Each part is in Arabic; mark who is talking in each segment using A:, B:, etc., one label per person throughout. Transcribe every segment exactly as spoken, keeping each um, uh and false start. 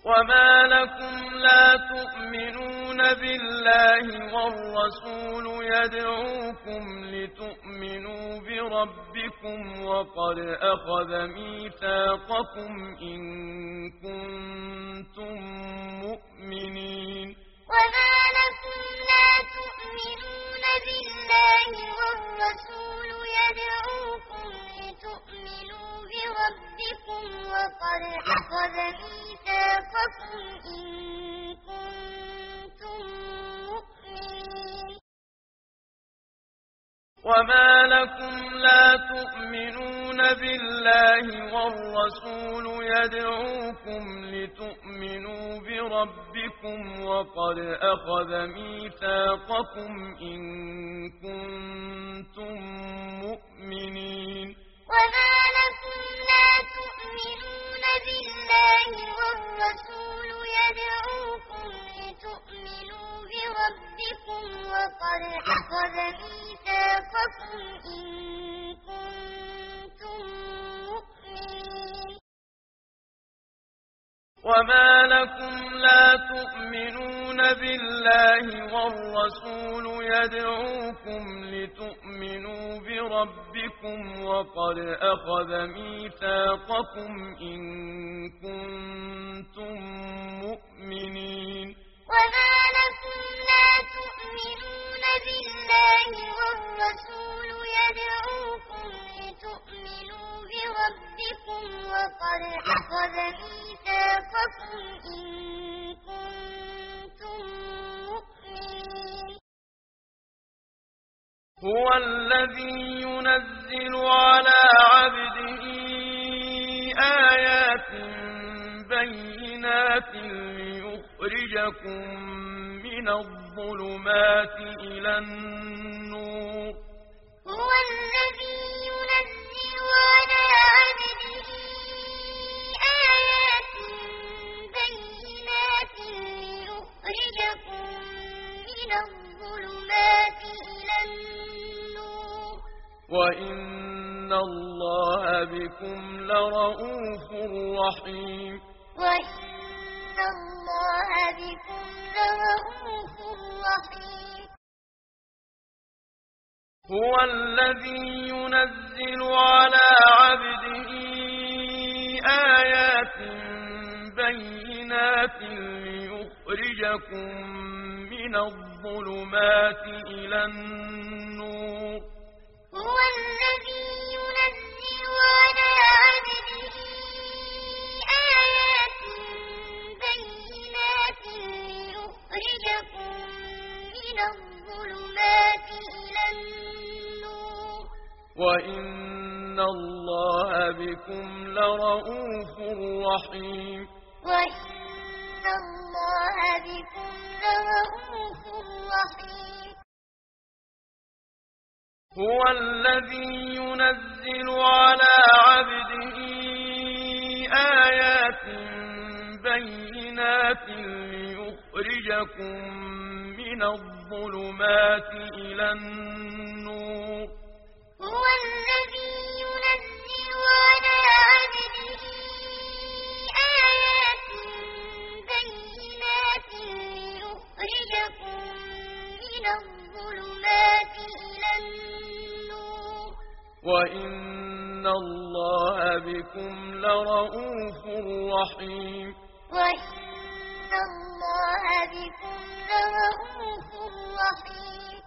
A: وما لكم لا تؤمنون بالله والرسول يدعوكم لتؤمنوا بربكم وقد أخذ ميثاقكم إن كنتم مؤمنين.
B: وما لكم لا تؤمنون بالله والرسول يدعوكم لتؤمنوا بربكم وقد أخذ ميثاقكم إن كنتم مؤمنين.
A: وما لكم لا تؤمنون بالله والرسول يدعوكم لتؤمنوا بربكم وقد أخذ ميثاقكم إن كنتم مؤمنين.
B: وما لكم لا تؤمنون بالله والرسول يدعوكم لتؤمنوا بربكم وقد أخذ ميثاقكم إن كنتم مؤمنين.
A: وما لكم لا تؤمنون بالله والرسول يدعوكم لتؤمنوا بربكم وقد أخذ ميثاقكم إن كنتم مؤمنين.
B: وما لكم لا تؤمنون بالله والرسول يدعوكم لتؤمنوا بربكم وقد أخذ ميثاقكم إن كنتم مؤمنين.
A: هو الذي ينزل على عبده آيات بينات ليخرجكم من الظلمات إلى النور.
B: هو الذي ينزل على عبده آيات بينات ليخرجكم من الظلمات إلى النور
A: وإن الله بكم لرءوف رحيم.
B: وإن الله بكم لرءوف رحيم.
A: هو الذي ينزل على عبده آيات بينات ليخرجكم من الظلمات إلى النور.
B: هو الذي ينزل على عبده آيات بينات ليخرجكم من الظلمات إلى النور
A: وإن الله بكم لرءوف رحيم.
B: وإن الله بكم لرءوف رحيم.
A: هو الذي ينزل على عبده آيات بينات ليخرجكم من الظلمات إلى النور.
B: هو الذي ينزل على عبده آيات بينات ليخرجكم من الظلمات إلى النور
A: وإن الله بكم لرءوف رحيم.
B: وإن الله بكم لرءوف رحيم.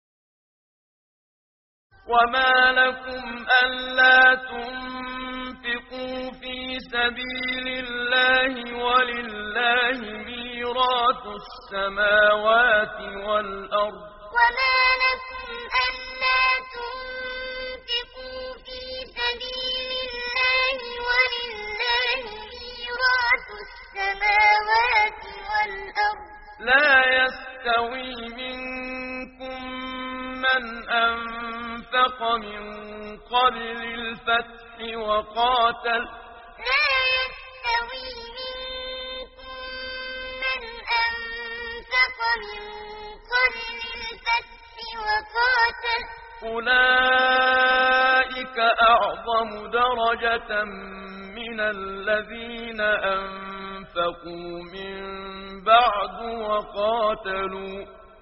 A: وما لكم ألا تنفقوا في سبيل الله ولله ميراث السماوات والأرض.
B: وما لكم ألا تنفقوا في سبيل الله ولله ميراث السماوات والأرض.
A: لا يستوي منكم من أنفق من قبل الفتح وقاتل.
B: لا يستوي منكم من أنفق من قبل الفتح وقاتل.
A: أولئك أعظم درجة من الذين أنفقوا أنفقوا من بعد وقاتلوا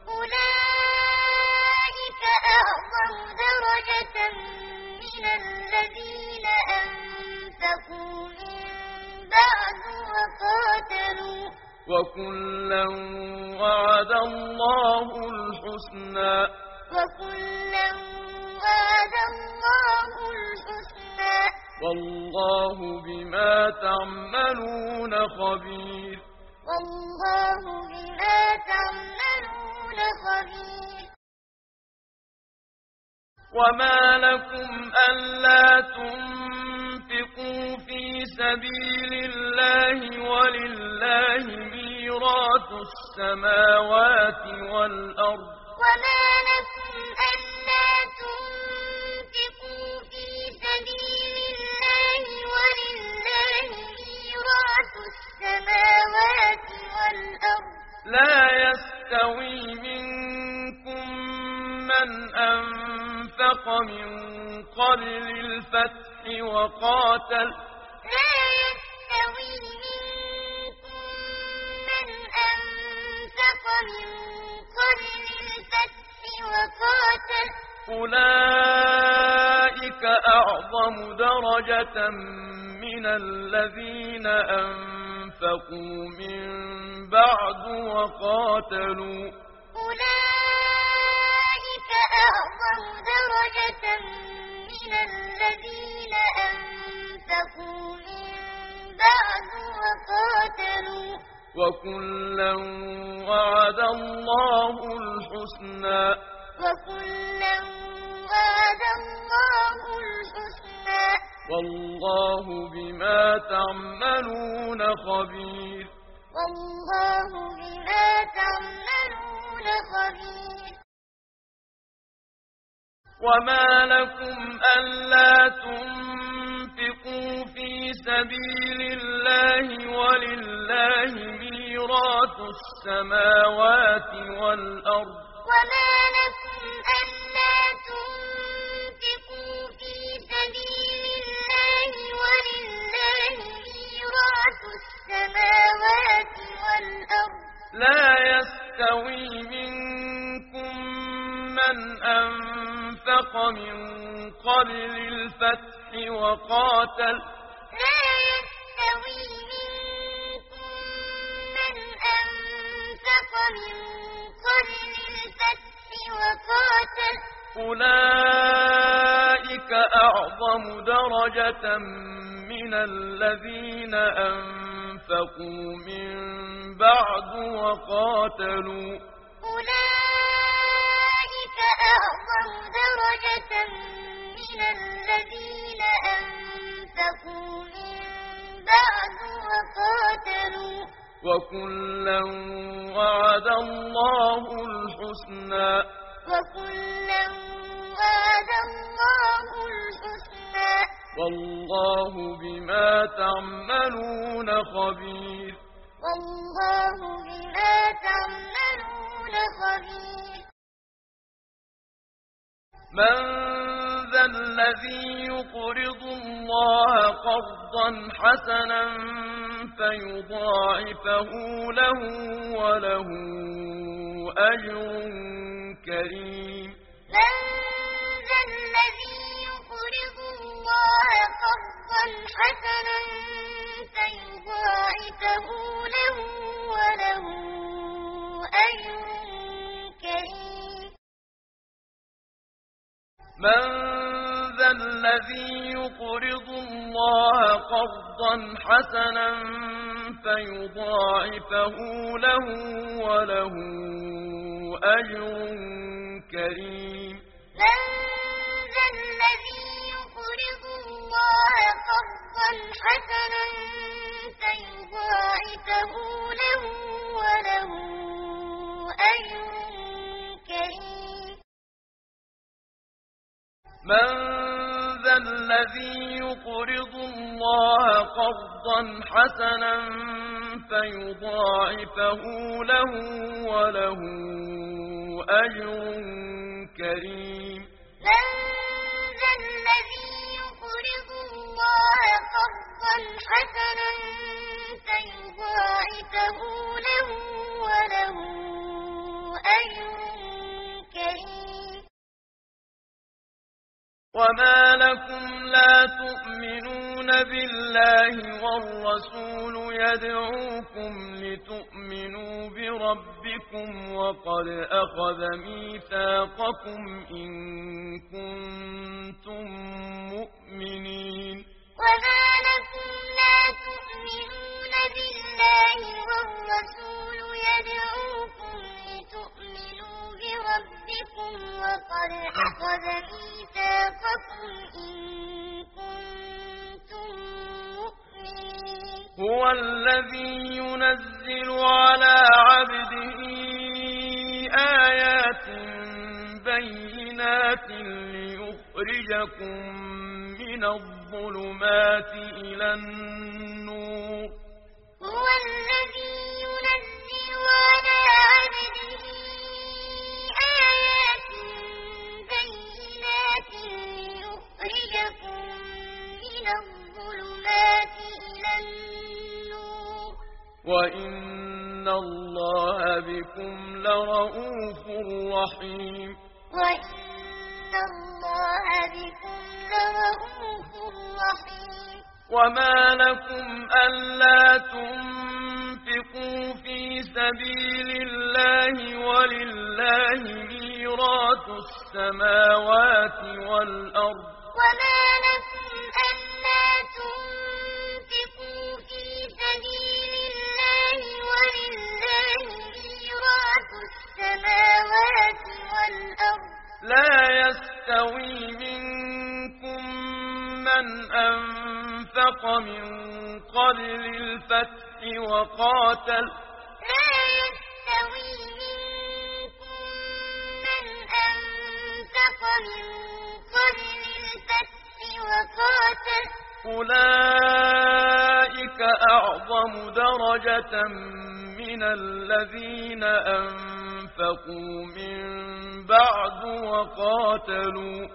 B: أولئك أعظم درجة من الذين أنفقوا من بعد وقاتلوا
A: وكلا وعد الله الحسنى
B: وكلا وعد الله الحسنى
A: والله بما تعملون خبير
B: والله بما تعملون خبير
A: وما لكم ألا تنفقوا في سبيل الله ولله ميراث السماوات والأرض
B: وما لكم ألا تنفقوا في سبيل الله ولله ميراث السماوات والأرض
A: لا يستوي منكم من أنفق من قبل الفتح وقاتل
B: لا يستوي منكم من أنفق من قبل الفتح وقاتل
A: أولئك أعظم درجة من الذين أنفقوا من بعد وقاتلوا
B: أولئك أعظم درجة من الذين أنفقوا من بعد وقاتلوا
A: وكلا وعد الله الحسنى
B: وكلا وعد الله الحسنى
A: والله بما تعملون خبير
B: والله بما تعملون خبير
A: وما لكم ألا تنفقوا في سبيل الله ولله ميراث السماوات والأرض
B: وما لكم ألا تنفقوا في سبيل الله ولله ميراث السماوات والأرض
A: لا يستوي منكم من أنفق من قبل الفتح وقاتل
B: لا يستوي منكم من أنفق من قبل الفتح وقاتل
A: أولئك أعظم درجة من الذين أنفقوا من بعد وقاتلوا
B: أولئك أعظم درجة من الذين أنفقوا من بعد وقاتلوا
A: وكلا وعد الله الحسنى
B: وكلا وعد الله الحسنى
A: والله بما تعملون خبير
B: والله بما تعملون خبير
A: من ذا الذي يقرض الله قرضا حسنا فيضاعفه له وله أجر كريم
B: من ذا الذي يقرض الله قرضا حسنا فيضاعفه له وله أجر كريم
A: من ذا الذي يقرض الله قرضا حسنا فيضاعفه له وله أجر كريم
B: من ذا الذي يقرض الله قرضا حسنا فيضاعفه له وله أجر كريم
A: من ذا الذي يقرض الله قرضا حسنا فيضاعفه له وله أجر كريم
B: من ذا الذي يقرض الله قرضا حسنا فيضاعفه له وله أجر كريم.
A: وما لكم لا تؤمنون بالله والرسول يدعوكم لتؤمنوا بربكم وقد أخذ ميثاقكم إن كنتم مؤمنين.
B: وما لكم لا تؤمنون بالله والرسول يدعوكم لتؤمنوا بربكم وقد أخذ ميثاقكم إن كنتم مؤمنين.
A: هو الذي ينزل على عبده آيات بينات ليخرجكم من الظلمات إلى النور.
B: هو الذي ينزل على عبده آيات بينات ليخرجكم من الظلمات إلى النور.
A: وإن الله بكم لرءوف رحيم.
B: وإن الله بكم لرءوف رحيم.
A: وما لكم ألا تنفقوا في سبيل الله ولله ميراث السماوات والأرض.
B: وما لكم ألا تنفقوا في سبيل الله ولله ميراث السماوات والأرض.
A: لا يستوي منكم من أنفق من قبل الفتح وقاتل.
B: لا يستوي منكم من أنفق من قبل الفتح وقاتل.
A: أولئك أعظم درجة من الذين أنفقوا من بعد وقاتلوا.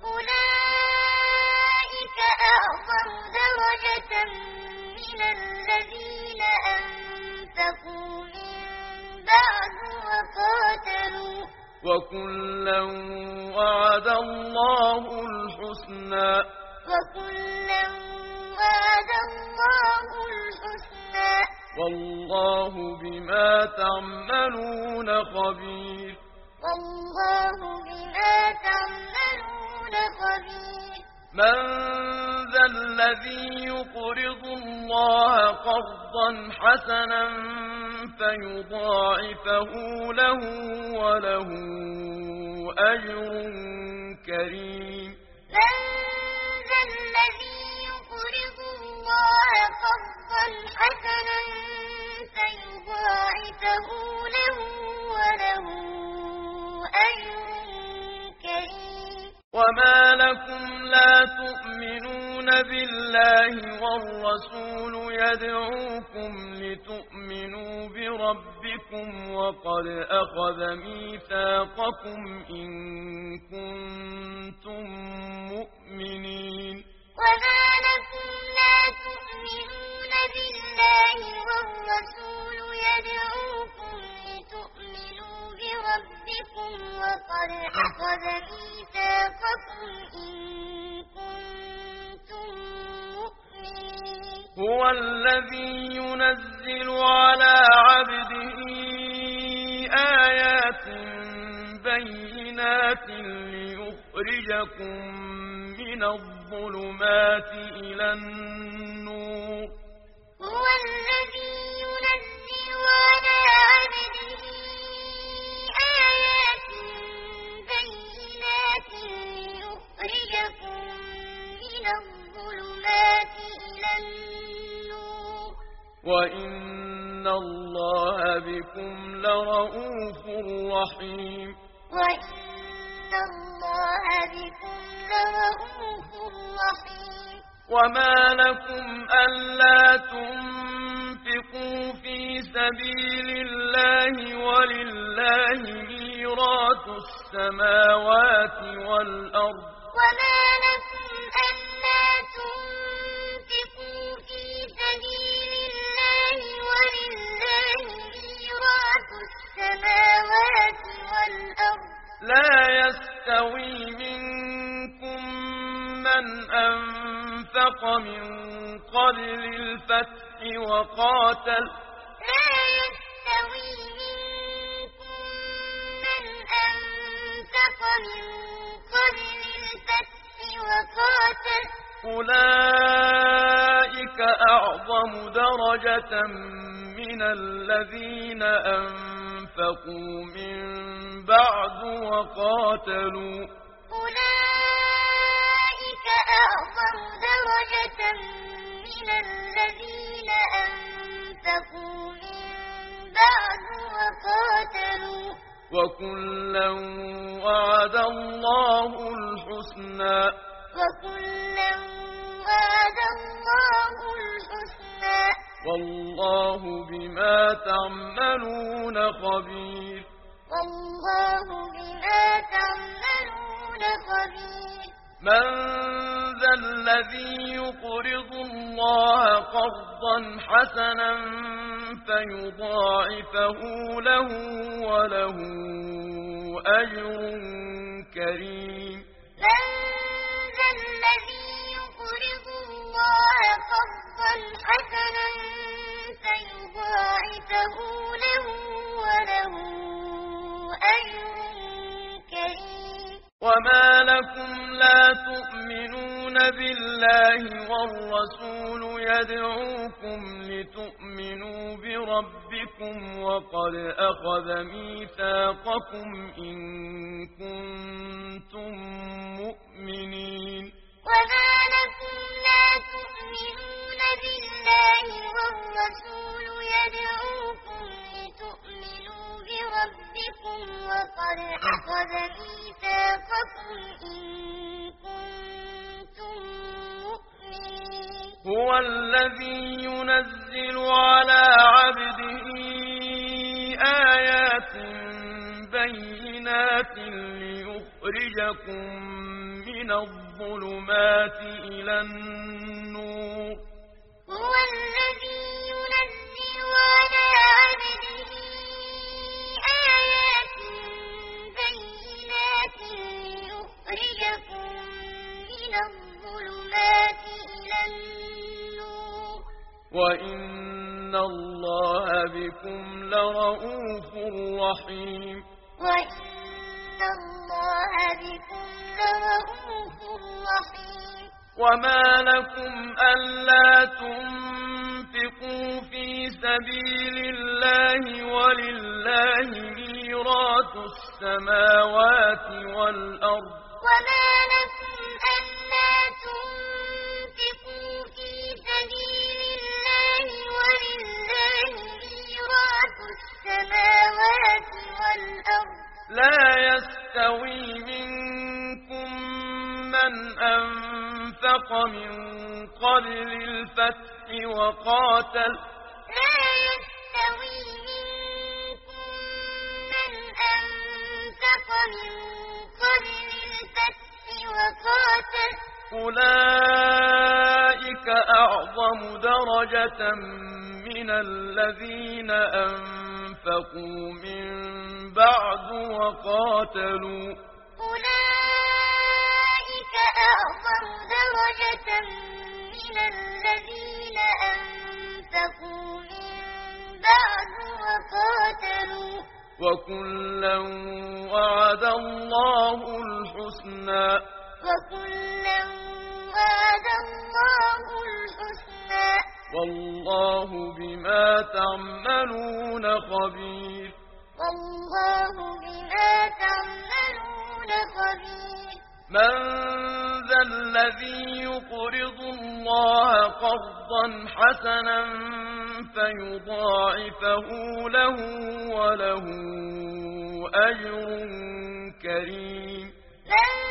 B: أولئك أعظم درجة من الذين أنفقوا من بعد وقاتلوا.
A: وكلا وعد الله الحسنى.
B: وكلا وعد الله الحسنى.
A: والله بما تعملون خبير.
B: والله بما تعملون خبير.
A: من ذا الذي يقرض الله قرضا حسنا فيضاعفه له وله أجر كريم.
B: من ذا الذي يقرض الله قرضا حسنا فيضاعفه له وله أجر كريم.
A: وما لكم لا تؤمنون بالله والرسول يدعوكم لتؤمنوا بربكم وقد أخذ ميثاقكم إن كنتم مؤمنين.
B: وما لكم لا تؤمنون بالله والرسول يدعوكم لتؤمنوا بربكم وقد أخذ ميثاقكم إن كنتم مؤمنين.
A: هو الذي ينزل على عبده آيات بينات ليخرجكم من الظلمات إلى النور.
B: هو الذي ينزل على عبده آيات بينات ليخرجكم من الظلمات إلى النور.
A: وإن الله بكم لرءوف رحيم.
B: وإن الله بكم لرءوف رحيم.
A: وما لكم ألا تنفقوا في سبيل الله ولله ميراث السماوات والأرض.
B: وما لكم ألا تنفقوا في سبيل الله
A: يستوي منكم من أنفق من قبل الفتح وقاتل
B: لا يستوي منكم من أنفق من قبل الفتح وقاتل
A: أولئك أعظم درجة من الذين أنفقوا من بعد وقاتلوا
B: أولئك أعظم درجة من الذين أنفقوا من بعد وقاتلوا
A: وكلا وعد الله الحسنى
B: وكلا وعد الله الحسنى
A: والله بما تعملون خبير
B: والله بما تعملون خبير
A: من ذا الذي يقرض الله قرضا حسنا فيضاعفه له وله أجر كريم
B: من ذا الذي يقرض الله قرضا حسنا فيضاعفه له وله أجر كريم
A: وما لكم لا تؤمنون بالله والرسول يدعوكم لتؤمنوا بربكم وقد أخذ ميثاقكم إن كنتم مؤمنين
B: وما لكم لا تؤمنون بالله والرسول يدعوكم لتؤمنوا بربكم وقد أخذ ميثاقكم إن كنتم مؤمنين
A: هو الذي ينزل على عبده آيات بينات ليخرجكم من الظلمات إلى النور
B: هو الذي ينزل على عبده آيات بينات ليخرجكم من الظلمات إلى النور
A: وإن الله بكم لرءوف رحيم
B: وإن الله بكم لرءوف رحيم
A: وما لكم ألا تنفقوا في سبيل الله ولله ميراث السماوات والأرض
B: وما لكم ألا تنفقوا في سبيل الله ولله ميراث السماوات والأرض
A: لا يستوي منكم من أنفق من قبل الفتح وقاتل
B: لا يستوي منكم من أنفق من قبل الفتح وقاتل
A: أولئك أعظم درجة من الذين أنفقوا من بعد وقاتلوا
B: أولئك أعظم درجة من الذين أنفقوا من بعد وقاتلوا
A: وكلا وعد الله الحسنى
B: وكلا وعد الله الحسنى
A: والله بما تعملون خبير
B: والله بما تعملون خبير
A: من ذا الذي يقرض الله قرضا حسنا فيضاعفه له وله أجر كريم
B: من